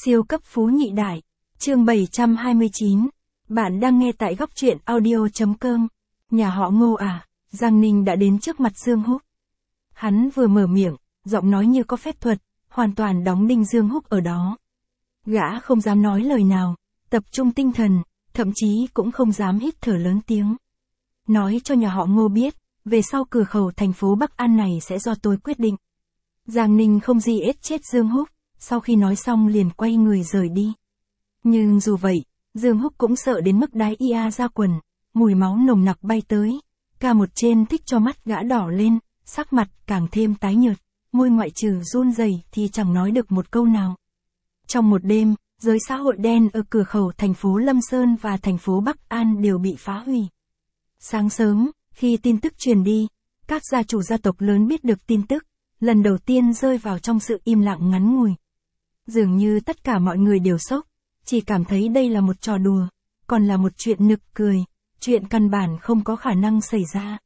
Siêu cấp phú nhị đại. Chương 729. Bạn đang nghe tại góc truyện audio.com. Nhà họ Ngô à? Giang Ninh đã đến trước mặt Dương Húc. Hắn vừa mở miệng, giọng nói như có phép thuật, hoàn toàn đóng đinh Dương Húc ở đó. Gã không dám nói lời nào, tập trung tinh thần, thậm chí cũng không dám hít thở lớn tiếng. Nói cho nhà họ Ngô biết, về sau cửa khẩu thành phố Bắc An này sẽ do tôi quyết định. Giang Ninh không gì ết chết Dương Húc, sau khi nói xong liền quay người rời đi. Nhưng dù vậy, Dương Húc cũng sợ đến mức đái ia ra quần, mùi máu nồng nặc bay tới. Ca một trên thích cho mắt gã đỏ lên, sắc mặt càng thêm tái nhợt, môi ngoại trừ run rẩy thì chẳng nói được một câu nào. Trong một đêm, giới xã hội đen ở cửa khẩu thành phố Lâm Sơn và thành phố Bắc An đều bị phá hủy. Sáng sớm, khi tin tức truyền đi, các gia chủ gia tộc lớn biết được tin tức, lần đầu tiên rơi vào trong sự im lặng ngắn ngủi. Dường như tất cả mọi người đều sốc, chỉ cảm thấy đây là một trò đùa, còn là một chuyện nực cười, chuyện căn bản không có khả năng xảy ra.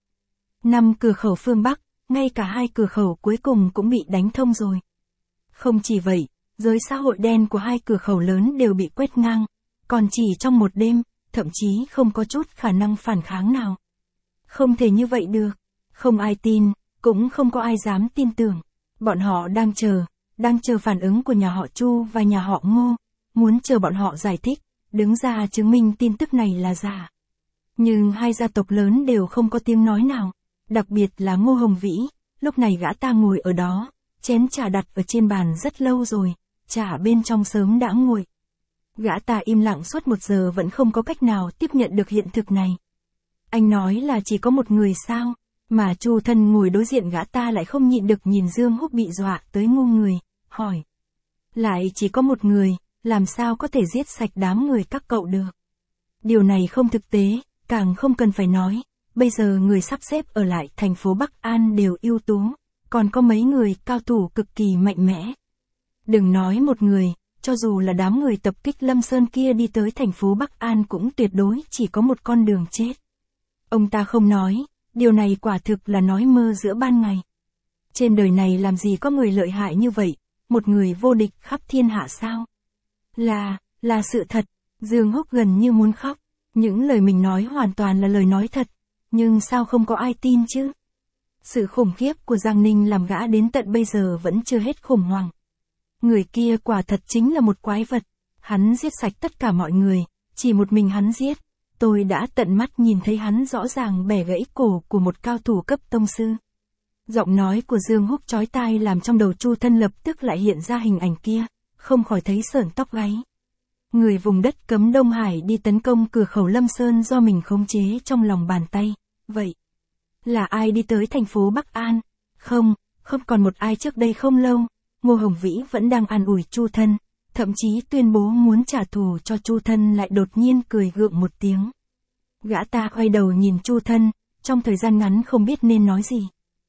5 cửa khẩu phương Bắc, ngay cả 2 cửa khẩu cuối cùng cũng bị đánh thông rồi. Không chỉ vậy, giới xã hội đen của 2 cửa khẩu lớn đều bị quét ngang, còn chỉ trong một đêm, thậm chí không có chút khả năng phản kháng nào. Không thể như vậy được, không ai tin, cũng không có ai dám tin tưởng. Bọn họ đang chờ phản ứng của nhà họ Chu và nhà họ Ngô, muốn chờ bọn họ giải thích, đứng ra chứng minh tin tức này là giả. Nhưng 2 gia tộc lớn đều không có tiếng nói nào, đặc biệt là Ngô Hồng Vĩ, lúc này gã ta ngồi ở đó, chén trà đặt ở trên bàn rất lâu rồi, trà bên trong sớm đã nguội. Gã ta im lặng suốt 1 giờ vẫn không có cách nào tiếp nhận được hiện thực này. Anh nói là chỉ có một người sao, mà Chu Thân ngồi đối diện gã ta lại không nhịn được nhìn Dương Húc bị dọa tới ngu người, hỏi. Lại chỉ có một người, làm sao có thể giết sạch đám người các cậu được? Điều này không thực tế, càng không cần phải nói, bây giờ người sắp xếp ở lại thành phố Bắc An đều ưu tú, còn có mấy người cao thủ cực kỳ mạnh mẽ. Đừng nói một người, cho dù là đám người tập kích Lâm Sơn kia đi tới thành phố Bắc An cũng tuyệt đối chỉ có một con đường chết. Ông ta không nói, điều này quả thực là nói mơ giữa ban ngày. Trên đời này làm gì có người lợi hại như vậy, một người vô địch khắp thiên hạ sao? Là sự thật, Dương Húc gần như muốn khóc, những lời mình nói hoàn toàn là lời nói thật, nhưng sao không có ai tin chứ? Sự khủng khiếp của Giang Ninh làm gã đến tận bây giờ vẫn chưa hết khủng hoảng. Người kia quả thật chính là một quái vật, hắn giết sạch tất cả mọi người, chỉ một mình hắn giết. Tôi đã tận mắt nhìn thấy hắn rõ ràng bẻ gãy cổ của một cao thủ cấp tông sư. Giọng nói của Dương Húc chói tai làm trong đầu Chu Thân lập tức lại hiện ra hình ảnh kia, không khỏi thấy sởn tóc gáy. Người vùng đất cấm Đông Hải đi tấn công cửa khẩu Lâm Sơn do mình khống chế trong lòng bàn tay, vậy là ai đi tới thành phố Bắc An? Không còn một ai trước đây không lâu, Ngô Hồng Vĩ vẫn đang an ủi Chu Thân, thậm chí tuyên bố muốn trả thù cho Chu Thân lại đột nhiên cười gượng một tiếng. Gã ta quay đầu nhìn Chu Thân, trong thời gian ngắn không biết nên nói gì.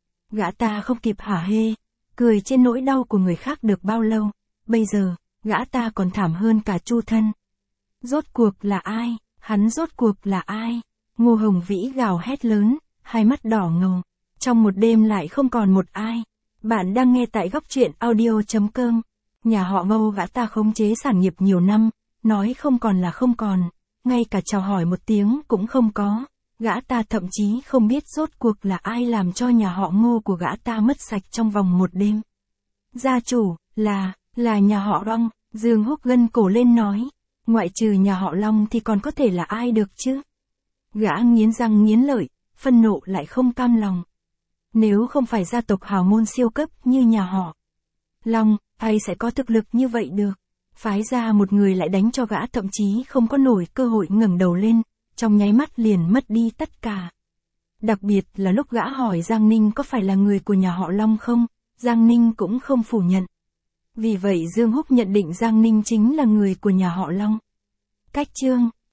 Gã ta không kịp hả hê, cười trên nỗi đau của người khác được bao lâu, bây giờ, gã ta còn thảm hơn cả Chu Thân. Rốt cuộc là ai? Hắn rốt cuộc là ai? Ngô Hồng Vĩ gào hét lớn, hai mắt đỏ ngầu. Trong một đêm lại không còn một ai. Bạn đang nghe tại góc truyện audio.com. Nhà họ Ngô gã ta khống chế sản nghiệp nhiều năm, nói không còn là không còn, ngay cả chào hỏi một tiếng cũng không có. Gã ta thậm chí không biết rốt cuộc là ai làm cho nhà họ Ngô của gã ta mất sạch trong vòng một đêm. Gia chủ, là nhà họ Long, Dương Húc gân cổ lên nói. Ngoại trừ nhà họ Long thì còn có thể là ai được chứ? Gã nghiến răng nghiến lợi, phân nộ lại không cam lòng. Nếu không phải gia tộc hào môn siêu cấp như nhà họ Long, ai sẽ có thực lực như vậy được? Phái ra một người lại đánh cho gã thậm chí không có nổi cơ hội ngẩng đầu lên, trong nháy mắt liền mất đi tất cả. Đặc biệt là lúc gã hỏi Giang Ninh có phải là người của nhà họ Long không, Giang Ninh cũng không phủ nhận. Vì vậy Dương Húc nhận định Giang Ninh chính là người của nhà họ Long. Cách chương